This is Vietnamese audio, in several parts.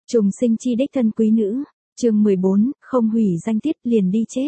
Trùng sinh chi đích thân quý nữ, chương 14, không hủy danh tiết liền đi chết.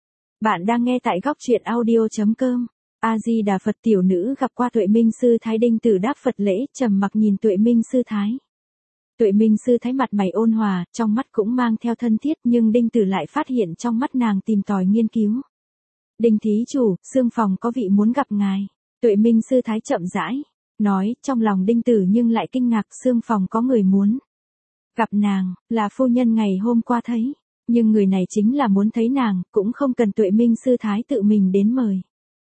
Bạn đang nghe tại góc truyện audio.com. A Di Đà Phật. Tiểu nữ gặp qua Tuệ Minh sư thái. Đinh Tử đáp Phật lễ, trầm mặc nhìn Tuệ Minh sư thái. Tuệ Minh sư thái mặt mày ôn hòa, trong mắt cũng mang theo thân thiết, nhưng Đinh Tử lại phát hiện trong mắt nàng tìm tòi nghiên cứu. Đinh thí chủ, xương phòng có vị muốn gặp ngài. Tuệ Minh sư thái chậm rãi nói, trong lòng Đinh Tử nhưng lại kinh ngạc, xương phòng có người muốn gặp nàng, là phu nhân ngày hôm qua thấy, nhưng người này chính là muốn thấy nàng, cũng không cần Tuệ Minh sư thái tự mình đến mời.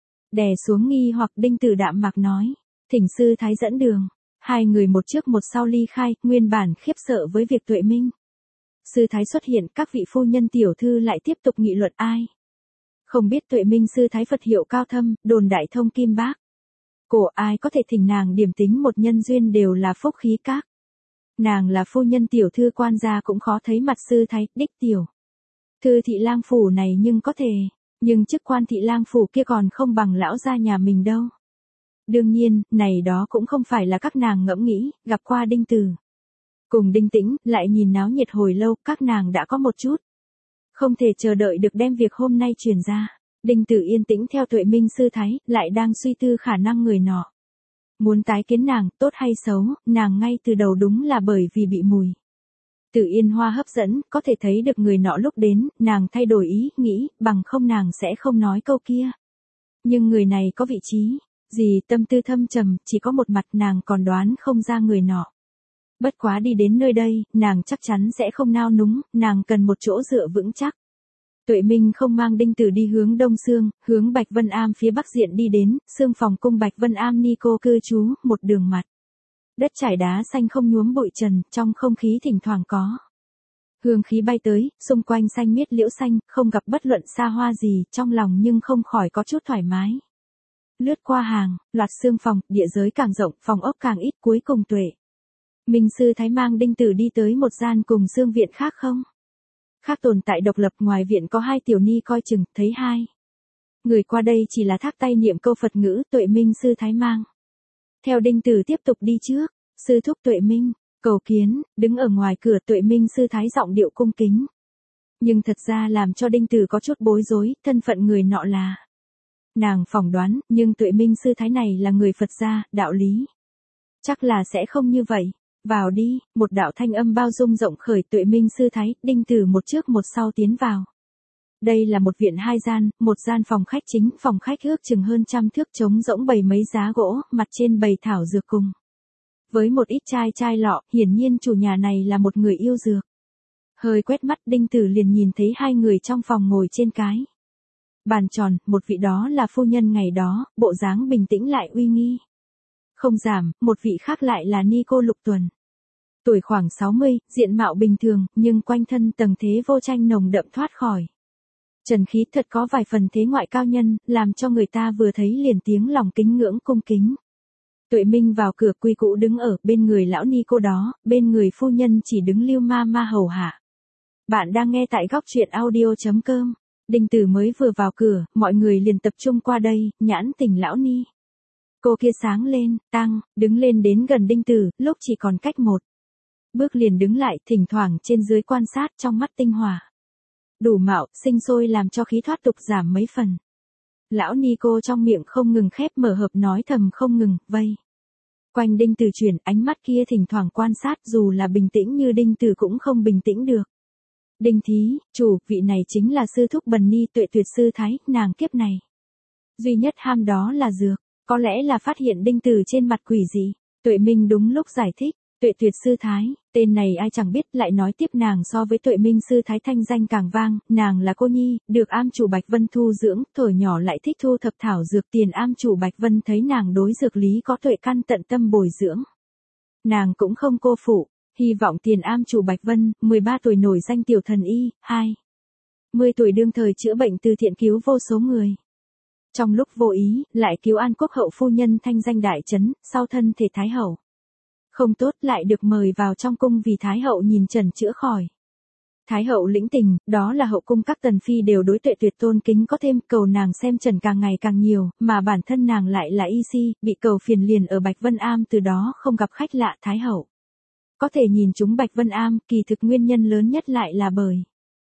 Đè xuống nghi hoặc, Đinh Tử đạm mạc nói, thỉnh sư thái dẫn đường. Hai người một trước một sau ly khai, nguyên bản khiếp sợ với việc Tuệ Minh sư thái xuất hiện, các vị phu nhân tiểu thư lại tiếp tục nghị luận ai. Không biết Tuệ Minh sư thái Phật hiệu cao thâm, đồn đại thông kim bác. Cổ ai có thể thỉnh nàng điểm tính một nhân duyên đều là phúc khí các. Nàng là phu nhân tiểu thư quan gia cũng khó thấy mặt sư thái, đích tiểu thư thị lang phủ này nhưng có thể, nhưng chức quan thị lang phủ kia còn không bằng lão gia nhà mình đâu. Đương nhiên, này đó cũng không phải là các nàng ngẫm nghĩ, gặp qua Đinh Tử cùng Đinh Tĩnh, lại nhìn náo nhiệt hồi lâu, các nàng đã có một chút không thể chờ đợi được đem việc hôm nay truyền ra. Đinh Tử yên tĩnh theo Tuệ Minh sư thái, lại đang suy tư khả năng người nọ muốn tái kiến nàng, tốt hay xấu, nàng ngay từ đầu đúng là bởi vì bị mùi Tử Yên Hoa hấp dẫn, có thể thấy được người nọ lúc đến, nàng thay đổi ý, nghĩ, bằng không nàng sẽ không nói câu kia. Nhưng người này có vị trí gì, tâm tư thâm trầm, chỉ có một mặt, nàng còn đoán không ra người nọ. Bất quá đi đến nơi đây, nàng chắc chắn sẽ không nao núng, nàng cần một chỗ dựa vững chắc. Tuệ Minh không mang Đinh Tử đi hướng Đông Sương, hướng Bạch Vân Am phía bắc diện đi đến, xương phòng cung Bạch Vân Am ni cô cư trú, một đường mặt đất trải đá xanh không nhuốm bụi trần, trong không khí thỉnh thoảng có hương khí bay tới, xung quanh xanh miết liễu xanh, không gặp bất luận xa hoa gì, trong lòng nhưng không khỏi có chút thoải mái. Lướt qua hàng loạt xương phòng, địa giới càng rộng, phòng ốc càng ít, cuối cùng Tuệ Minh sư thái mang Đinh Tử đi tới một gian cùng xương viện khác không khác tồn tại độc lập. Ngoài viện có hai tiểu ni coi chừng, thấy hai người qua đây chỉ là thác tay niệm câu Phật ngữ. Tuệ Minh sư thái mang theo Đinh Tử tiếp tục đi trước. Sư thúc Tuệ Minh, cầu kiến. Đứng ở ngoài cửa, Tuệ Minh sư thái giọng điệu cung kính, nhưng thật ra làm cho Đinh Tử có chút bối rối, thân phận người nọ là nàng phỏng đoán, nhưng Tuệ Minh sư thái này là người Phật gia, đạo lý chắc là sẽ không như vậy. Vào đi, một đạo thanh âm bao dung rộng khởi. Tuệ Minh sư thái, Đinh Tử một trước một sau tiến vào. Đây là một viện hai gian, một gian phòng khách chính, phòng khách ước chừng hơn 100 thước, trống rỗng bày mấy giá gỗ, mặt trên bày thảo dược cùng với một ít chai lọ, hiển nhiên chủ nhà này là một người yêu dược. Hơi quét mắt, Đinh Tử liền nhìn thấy hai người trong phòng ngồi trên cái bàn tròn, một vị đó là phu nhân ngày đó, bộ dáng bình tĩnh lại uy nghi không giảm, một vị khác lại là ni cô Lục Tuần. Tuổi khoảng 60, diện mạo bình thường, nhưng quanh thân tầng thế vô tranh nồng đậm thoát khỏi trần khí, thật có vài phần thế ngoại cao nhân, làm cho người ta vừa thấy liền tiếng lòng kính ngưỡng cung kính. Tuệ Minh vào cửa, quy cũ đứng ở bên người lão ni cô đó, bên người phu nhân chỉ đứng lưu ma ma hầu hạ. Bạn đang nghe tại góc truyện audio.com. Đinh Tử mới vừa vào cửa, mọi người liền tập trung qua đây, nhãn tình lão ni cô kia sáng lên, đứng lên đến gần Đinh Tử, lúc chỉ còn cách một bước liền đứng lại, thỉnh thoảng trên dưới quan sát, trong mắt tinh hỏa đủ mạo, sinh sôi làm cho khí thoát tục giảm mấy phần. Lão ni cô trong miệng không ngừng khép mở hợp nói thầm không ngừng, vây quanh Đinh Tử chuyển, ánh mắt kia thỉnh thoảng quan sát, dù là bình tĩnh như Đinh Tử cũng không bình tĩnh được. Đinh thí chủ, vị này chính là sư thúc Bần Ni Tuệ Tuyệt sư thái, nàng kiếp này duy nhất ham đó là dược. Có lẽ là phát hiện Đinh Tử trên mặt quỷ dị, Tuệ Minh đúng lúc giải thích, Tuệ Tuyệt sư thái, tên này ai chẳng biết, lại nói tiếp nàng so với Tuệ Minh sư thái thanh danh càng vang, nàng là cô nhi, được am chủ Bạch Vân thu dưỡng, thổi nhỏ lại thích thu thập thảo dược, tiền am chủ Bạch Vân thấy nàng đối dược lý có tuệ căn, tận tâm bồi dưỡng. Nàng cũng không cô phụ, hy vọng tiền am chủ Bạch Vân, 13 tuổi nổi danh tiểu thần y, 20 tuổi đương thời chữa bệnh từ thiện cứu vô số người. Trong lúc vô ý, lại cứu An Quốc hậu phu nhân thanh danh đại chấn, sau thân thể Thái hậu không tốt, lại được mời vào trong cung vì Thái hậu nhìn trần chữa khỏi. Thái hậu lĩnh tình, đó là hậu cung các tần phi đều đối Tuệ Tuyệt tôn kính, có thêm cầu nàng xem trần càng ngày càng nhiều, mà bản thân nàng lại là y si, bị cầu phiền liền ở Bạch Vân Am, từ đó không gặp khách lạ. Thái hậu Có thể nhìn chúng Bạch Vân Am, kỳ thực nguyên nhân lớn nhất lại là bởi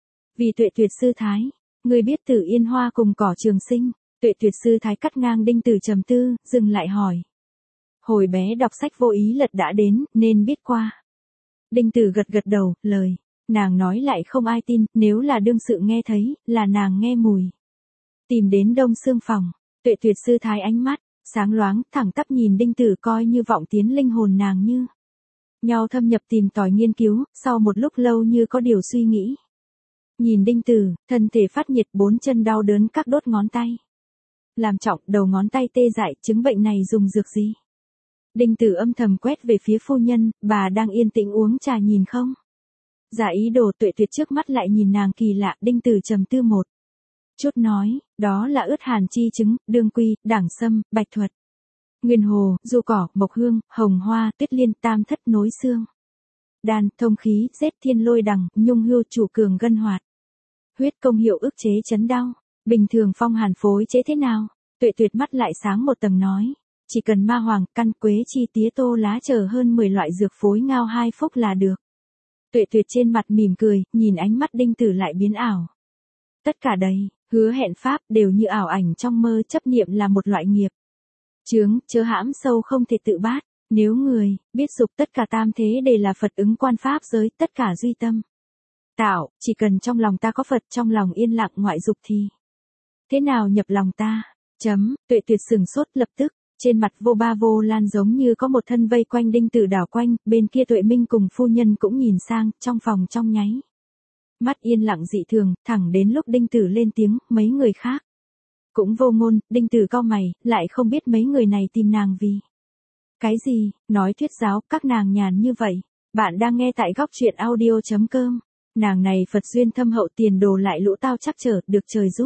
vì Tuệ Tuyệt sư thái. Ngươi biết Tử Yên Hoa cùng Cỏ Trường Sinh. Tuệ Tuyệt sư thái cắt ngang Đinh Tử trầm tư, dừng lại hỏi. Hồi bé đọc sách vô ý lật đã đến, nên biết qua. Đinh Tử gật gật đầu, lời nàng nói lại không ai tin, nếu là đương sự nghe thấy, là nàng nghe mùi. Tìm đến Đông Xương phòng, Tuệ Tuyệt sư thái ánh mắt sáng loáng, thẳng tắp nhìn Đinh Tử, coi như vọng tiến linh hồn nàng như nhau thâm nhập tìm tòi nghiên cứu, sau một lúc lâu như có điều suy nghĩ. Nhìn Đinh Tử, thân thể phát nhiệt, bốn chân đau đớn các đốt ngón tay. Làm trọng, đầu ngón tay tê dại, chứng bệnh này dùng dược gì? Đinh Tử âm thầm quét về phía phu nhân, bà đang yên tĩnh uống trà nhìn không? Giả ý đồ. Tuệ Tuyệt trước mắt lại nhìn nàng kỳ lạ. Đinh Tử trầm tư một chút nói, đó là ướt hàn chi chứng, đương quy, đảng sâm, bạch thuật, nguyên hồ, du cỏ, mộc hương, hồng hoa, tuyết liên, tam thất nối xương, đan, thông khí, giết thiên lôi đằng, nhung hưu, chủ cường gân hoạt, huyết công hiệu ức chế chấn đau, bình thường phong hàn phối chế thế nào? Tuệ Tuyệt mắt lại sáng một tầng nói, chỉ cần ma hoàng, căn, quế chi, tía tô lá chờ hơn 10 loại dược phối ngao 2 phúc là được. Tuệ Tuyệt trên mặt mỉm cười, nhìn ánh mắt Đinh Tử lại biến ảo. Tất cả đây, hứa hẹn pháp, đều như ảo ảnh trong mơ. Chấp niệm là một loại nghiệp chướng, chớ hãm sâu không thể tự bát. Nếu người biết dục, tất cả tam thế đều là Phật ứng quan pháp giới, tất cả duy tâm tạo, chỉ cần trong lòng ta có Phật, trong lòng yên lặng, ngoại dục thì thế nào nhập lòng ta? Tuệ Tuyệt sừng sốt, lập tức trên mặt vô ba vô lan giống như có một thân vây quanh Đinh Tử đảo quanh. Bên kia Tuệ Minh cùng phu nhân cũng nhìn sang, trong phòng trong nháy mắt yên lặng dị thường, thẳng đến lúc Đinh Tử lên tiếng, mấy người khác cũng vô ngôn. Đinh Tử cau mày, lại không biết mấy người này tìm nàng vì cái gì. Nói thuyết giáo, các nàng nhàn như vậy. Bạn đang nghe tại góc truyện audio.com. Nàng này Phật duyên thâm hậu, tiền đồ lại lũ tao chắc trở, được trời giúp.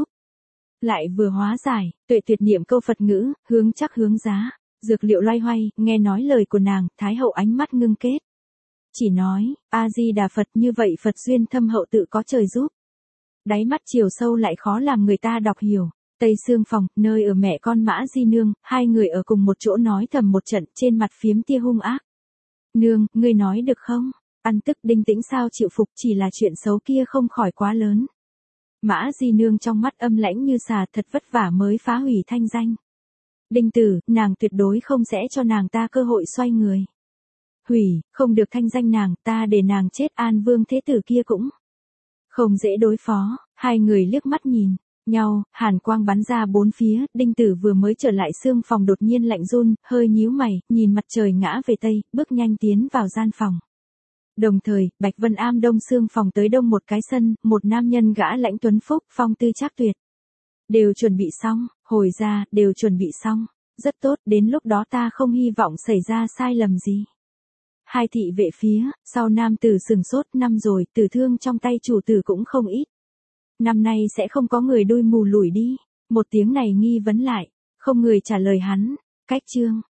Lại vừa hóa giải. Tuệ Tuyệt niệm câu Phật ngữ, hướng chắc hướng giá, dược liệu loay hoay. Nghe nói lời của nàng, Thái hậu ánh mắt ngưng kết, chỉ nói, A-di-đà Phật. Như vậy Phật duyên thâm hậu tự có trời giúp. Đáy mắt chiều sâu lại khó làm người ta đọc hiểu. Tây Xương phòng, nơi ở mẹ con Mã Di Nương, hai người ở cùng một chỗ nói thầm một trận, trên mặt phiếm tia hung ác. Nương, ngươi nói được không? Ăn tức. Đinh Tĩnh sao chịu phục, chỉ là chuyện xấu kia không khỏi quá lớn. Mã Di Nương trong mắt âm lãnh như xà, thật vất vả mới phá hủy thanh danh Đinh Tử, nàng tuyệt đối không sẽ cho nàng ta cơ hội xoay người. Hủy, không được thanh danh nàng, ta để nàng chết. An Vương thế tử kia cũng không dễ đối phó. Hai người liếc mắt nhìn nhau, hàn quang bắn ra bốn phía. Đinh Tử vừa mới trở lại xương phòng đột nhiên lạnh run, hơi nhíu mày, nhìn mặt trời ngã về tây, bước nhanh tiến vào gian phòng. Đồng thời, Bạch Vân Am đông xương phòng tới đông một cái sân, một nam nhân gã lãnh tuấn phúc, phong tư trác tuyệt. Đều chuẩn bị xong, hồi ra, đều chuẩn bị xong. Rất tốt, đến lúc đó ta không hy vọng xảy ra sai lầm gì. Hai thị vệ phía, sau nam tử sừng sốt. Năm rồi, tử thương trong tay chủ tử cũng không ít. Năm nay sẽ không có người đuôi mù lủi đi. Một tiếng này nghi vấn lại, không người trả lời hắn. Cách chương